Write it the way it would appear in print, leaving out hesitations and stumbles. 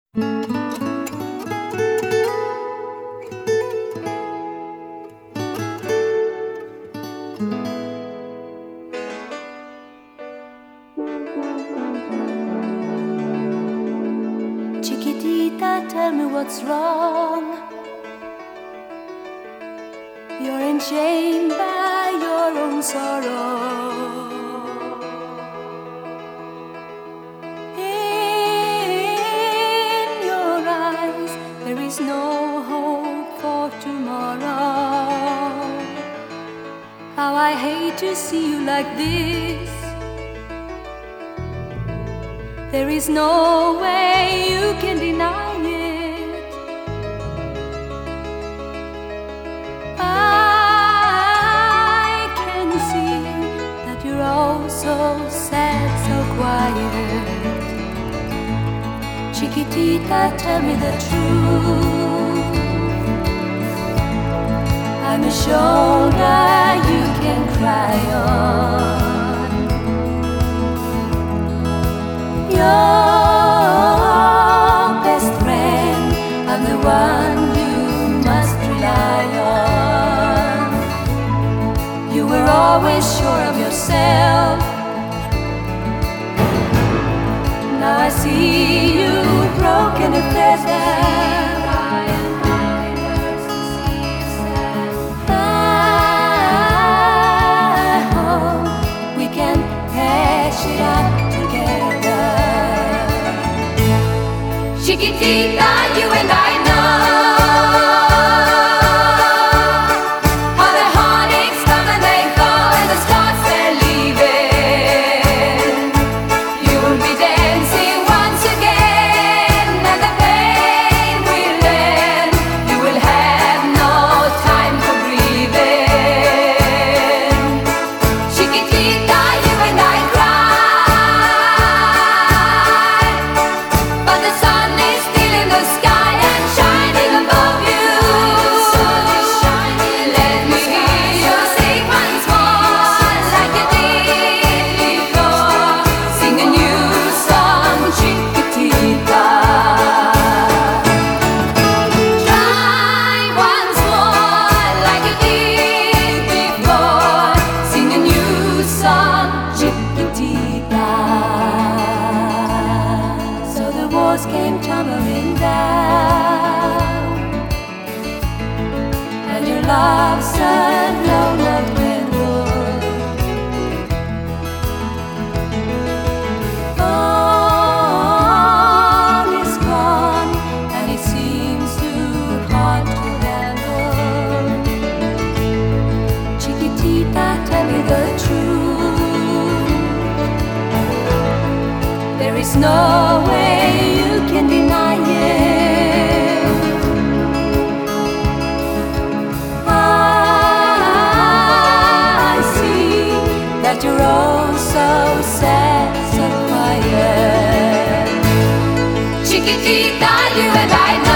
Chiquitita, tell me what's wrong. You're enchained by your own sorrow. In your eyes there is no hope for tomorrow. How I hate to see you like this. There is no way you can deny it. I can see that you're all so sad, so quiet. Chiquitita, tell me the truth. I'm a shoulder you can cry on. Your best friend, I'm the one you must rely on. You were always sure of yourself. Now I see you broken and feathered. I hope we can patch it up together. Chiquitita, you and I know how the heartaches come and they go, and the stars they're leaving. You will be dancing once again, and the pain will end. You will have no time for breathing. Chiquitita, you and I cry, but the sun is still in the sky and shining above you. Let me hear you sing once more like you did before. Sing a new song, Chiquitita. Try once more like you did before. Sing a new song, Chiquitita. So the walls came tumbling down, and your love's a lone love candle. All is gone, and it seems too hard to handle. Chiquitita, tell me the truth. There is no way you can deny it. I see that you're all so sad, so quiet. Chiquitita, you and I know